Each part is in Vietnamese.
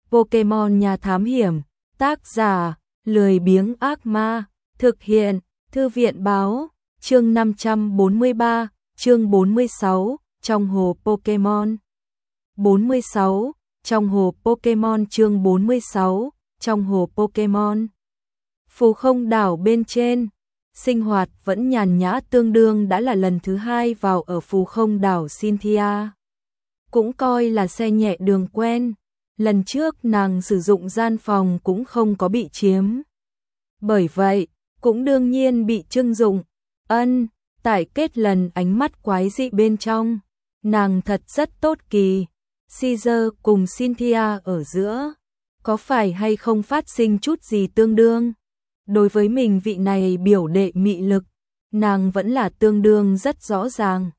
Pokemon Nhà Thám Hiểm, tác giả, lười biếng ác ma, thực hiện, Thư viện báo, chương 543, chương 46, trong hồ Pokemon. 46, trong hồ Pokemon chương 46, trong hồ Pokemon. Phù Không đảo bên trên, sinh hoạt vẫn nhàn nhã tương đương đã là lần thứ hai vào ở Phù Không đảo Cynthia. Cũng coi là xe nhẹ đường quen, lần trước nàng sử dụng gian phòng cũng không có bị chiếm. Bởi vậy, cũng đương nhiên bị trưng dụng. Tại kết lần ánh mắt quái dị bên trong, nàng thật rất tốt kỳ. Caesar cùng Cynthia ở giữa, có phải hay không phát sinh chút gì tương đương? Đối với mình vị này biểu đệ mị lực, nàng vẫn là tương đương rất rõ ràng.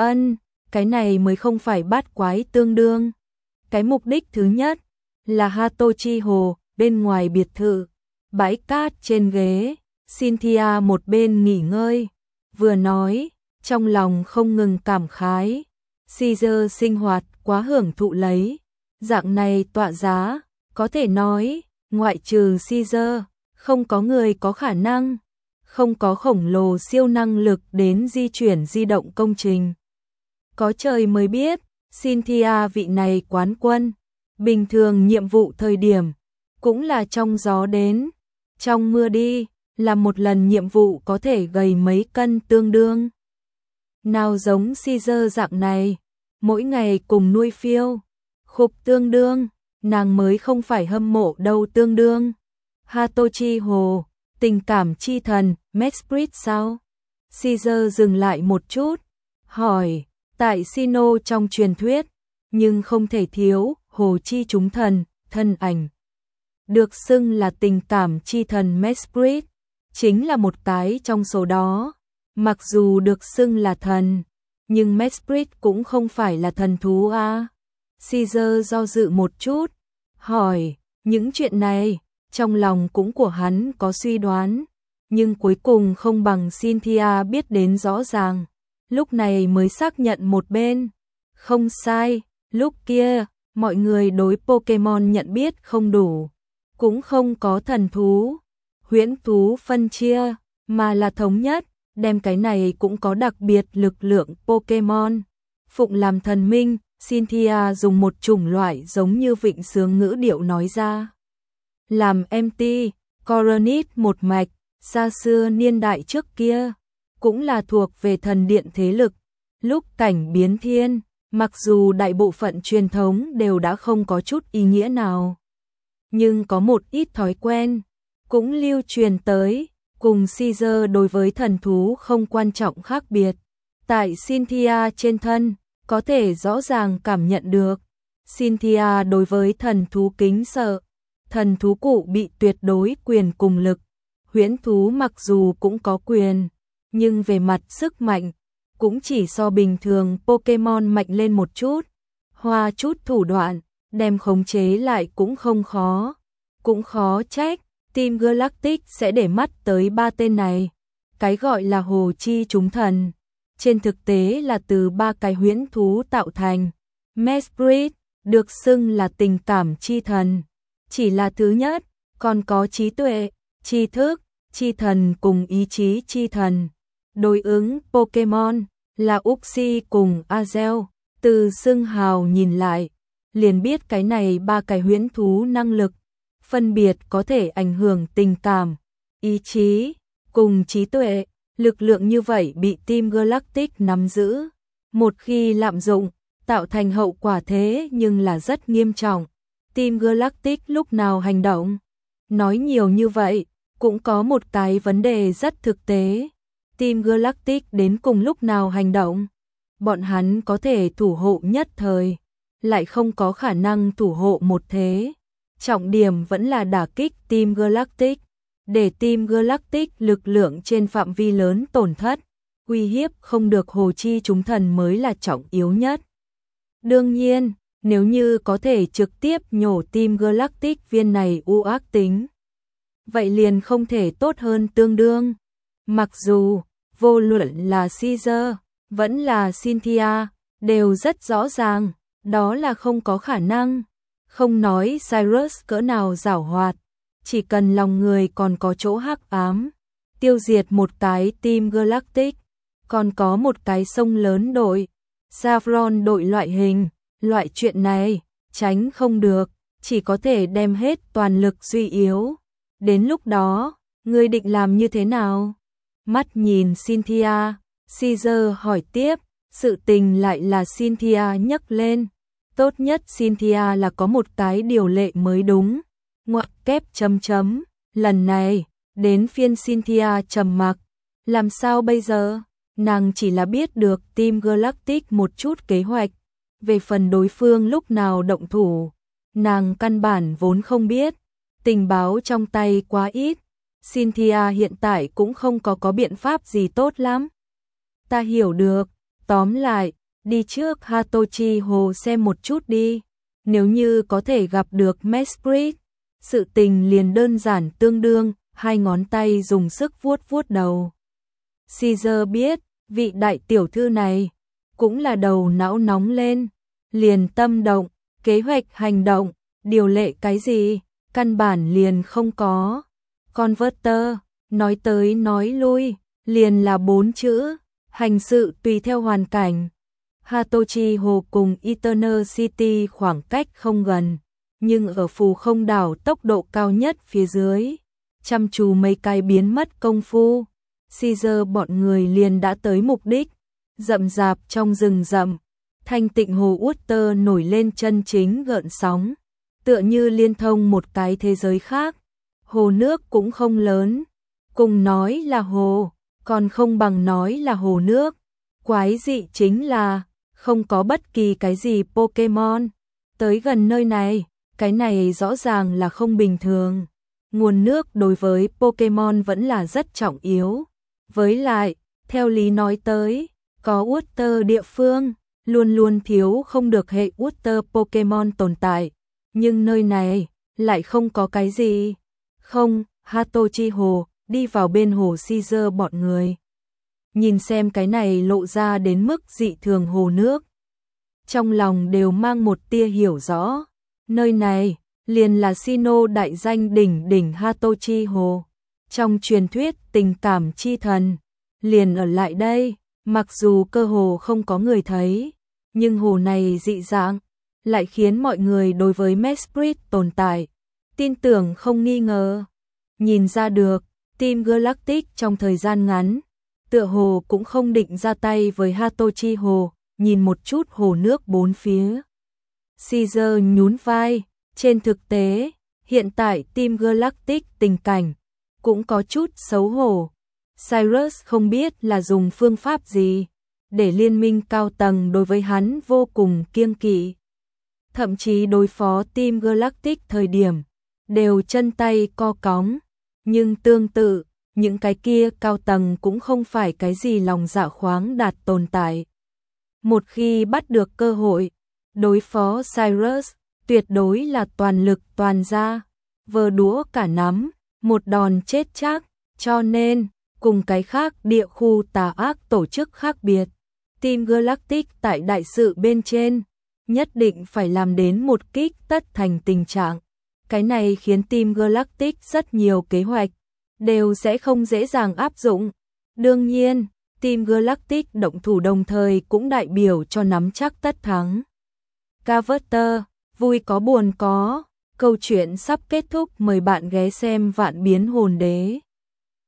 Cái này mới không phải bát quái tương đương. Cái mục đích thứ nhất là Hatochi Hồ, bên ngoài biệt thự, bãi cát trên ghế, Cynthia một bên nghỉ ngơi, vừa nói, trong lòng không ngừng cảm khái. Caesar sinh hoạt quá hưởng thụ lấy, dạng này tọa giá, có thể nói, ngoại trừ Caesar, không có người có khả năng, không có khổng lồ siêu năng lực đến di chuyển di động công trình. Có trời mới biết, Cynthia vị này quán quân, bình thường nhiệm vụ thời điểm, cũng là trong gió đến, trong mưa đi, là một lần nhiệm vụ có thể gầy mấy cân tương đương. Nào giống Caesar dạng này, mỗi ngày cùng nuôi phiêu, khục tương đương, nàng mới không phải hâm mộ đâu tương đương. Hatochi Hồ, tình cảm chi thần, Mesprit sao? Caesar dừng lại một chút, hỏi, tại Sinnoh trong truyền thuyết, nhưng không thể thiếu, hồ chi chúng thần, thân ảnh. Được xưng là tình cảm chi thần Mesprit, chính là một cái trong số đó. Mặc dù được xưng là thần, nhưng Mesprit cũng không phải là thần thú à? Caesar do dự một chút, hỏi, những chuyện này, trong lòng cũng của hắn có suy đoán, nhưng cuối cùng không bằng Cynthia biết đến rõ ràng, lúc này mới xác nhận một bên. Không sai, lúc kia, mọi người đối Pokemon nhận biết không đủ, cũng không có thần thú, huyễn thú phân chia, mà là thống nhất, đem cái này cũng có đặc biệt lực lượng Pokemon. Phụng làm thần minh, Cynthia dùng một chủng loại giống như vịnh sướng ngữ điệu nói ra. Làm MT, Coronit một mạch, xa xưa niên đại trước kia, cũng là thuộc về thần điện thế lực. Lúc cảnh biến thiên, mặc dù đại bộ phận truyền thống đều đã không có chút ý nghĩa nào, nhưng có một ít thói quen, cũng lưu truyền tới, cùng Caesar đối với thần thú không quan trọng khác biệt. Tại Cynthia trên thân, có thể rõ ràng cảm nhận được, Cynthia đối với thần thú kính sợ, thần thú cụ bị tuyệt đối quyền cùng lực, huyễn thú mặc dù cũng có quyền, nhưng về mặt sức mạnh, cũng chỉ so bình thường Pokemon mạnh lên một chút, hoa chút thủ đoạn, đem khống chế lại cũng không khó, cũng khó trách, Team Galactic sẽ để mắt tới ba tên này. Cái gọi là hồ chi chúng thần, trên thực tế là từ ba cái huyễn thú tạo thành. Mesprit, được xưng là tình cảm chi thần, chỉ là thứ nhất, còn có trí tuệ, tri thức, chi thần cùng ý chí chi thần. Đối ứng Pokemon là Uxie cùng Azel, từ xưng hào nhìn lại, liền biết cái này ba cái huyễn thú năng lực, phân biệt có thể ảnh hưởng tình cảm, ý chí, cùng trí tuệ. Lực lượng như vậy bị Team Galactic nắm giữ, một khi lạm dụng, tạo thành hậu quả thế nhưng là rất nghiêm trọng. Team Galactic lúc nào hành động? Nói nhiều như vậy, cũng có một cái vấn đề rất thực tế. Team Galactic đến cùng lúc nào hành động? Bọn hắn có thể thủ hộ nhất thời, lại không có khả năng thủ hộ một thế. Trọng điểm vẫn là đả kích Team Galactic, để Team Galactic lực lượng trên phạm vi lớn tổn thất, uy hiếp không được hồ chi chúng thần mới là trọng yếu nhất. Đương nhiên, nếu như có thể trực tiếp nhổ Team Galactic viên này u ác tính, vậy liền không thể tốt hơn tương đương. Mặc dù, vô luận là Caesar, vẫn là Cynthia, đều rất rõ ràng, đó là không có khả năng. Không nói Cyrus cỡ nào giảo hoạt, chỉ cần lòng người còn có chỗ hắc ám, tiêu diệt một cái team Galactic, còn có một cái sông lớn đội, Saffron đội loại hình, loại chuyện này, tránh không được, chỉ có thể đem hết toàn lực suy yếu. Đến lúc đó, ngươi định làm như thế nào? Mắt nhìn Cynthia, Caesar hỏi tiếp, sự tình lại là Cynthia nhấc lên. Tốt nhất Cynthia là có một cái điều lệ mới đúng. Ngoặc kép chấm chấm, lần này, đến phiên Cynthia trầm mặc. Làm sao bây giờ? Nàng chỉ là biết được team Galactic một chút kế hoạch. Về phần đối phương lúc nào động thủ, nàng căn bản vốn không biết. Tình báo trong tay quá ít. Cynthia hiện tại cũng không có biện pháp gì tốt lắm. Ta hiểu được, tóm lại, đi trước Hatochi Hồ xem một chút đi. Nếu như có thể gặp được Mesprit, sự tình liền đơn giản tương đương, hai ngón tay dùng sức vuốt vuốt đầu. Caesar biết, vị đại tiểu thư này, cũng là đầu não nóng lên, liền tâm động, kế hoạch hành động, điều lệ cái gì, căn bản liền không có. Converter, nói tới nói lui, liền là 4 chữ, hành sự tùy theo hoàn cảnh. Hatochi Hồ cùng Eternal City khoảng cách không gần, nhưng ở phù không đảo tốc độ cao nhất phía dưới, chăm chú mấy cái biến mất công phu, Caesar bọn người liền đã tới mục đích. Rậm rạp trong rừng rậm, thanh tịnh hồ Utter nổi lên chân chính gợn sóng, tựa như liên thông một cái thế giới khác. Hồ nước cũng không lớn, cùng nói là hồ, còn không bằng nói là hồ nước. Quái dị chính là, không có bất kỳ cái gì Pokemon tới gần nơi này, cái này rõ ràng là không bình thường. Nguồn nước đối với Pokemon vẫn là rất trọng yếu. Với lại, theo lý nói tới, có Water địa phương, luôn luôn thiếu không được hệ Water Pokemon tồn tại. Nhưng nơi này, lại không có cái gì. Không, Hatochi Hồ, đi vào bên hồ Caesar bọn người. Nhìn xem cái này lộ ra đến mức dị thường hồ nước. Trong lòng đều mang một tia hiểu rõ. Nơi này, liền là Sinnoh đại danh đỉnh đỉnh Hatochi Hồ. Trong truyền thuyết tình cảm chi thần, liền ở lại đây, mặc dù cơ hồ không có người thấy, nhưng hồ này dị dạng, lại khiến mọi người đối với Mesprit tồn tại, tin tưởng không nghi ngờ. Nhìn ra được, team Galactic trong thời gian ngắn, tựa hồ cũng không định ra tay với Hatochi Hồ, nhìn một chút hồ nước bốn phía. Caesar nhún vai, trên thực tế, hiện tại team Galactic tình cảnh cũng có chút xấu hổ. Cyrus không biết là dùng phương pháp gì, để liên minh cao tầng đối với hắn vô cùng kiêng kỵ. Thậm chí đối phó team Galactic thời điểm, đều chân tay co cóng. Nhưng tương tự, những cái kia cao tầng cũng không phải cái gì lòng dạ khoáng đạt tồn tại. Một khi bắt được cơ hội, đối phó Cyrus, tuyệt đối là toàn lực toàn ra, vơ đũa cả nắm, một đòn chết chắc. Cho nên, cùng cái khác địa khu tà ác tổ chức khác biệt, team Galactic tại đại sự bên trên, nhất định phải làm đến một kích tất thành tình trạng. Cái này khiến team Galactic rất nhiều kế hoạch đều sẽ không dễ dàng áp dụng. Đương nhiên, team Galactic động thủ đồng thời cũng đại biểu cho nắm chắc tất thắng. Carver, vui có buồn có, câu chuyện sắp kết thúc, mời bạn ghé xem Vạn Biến Hồn Đế.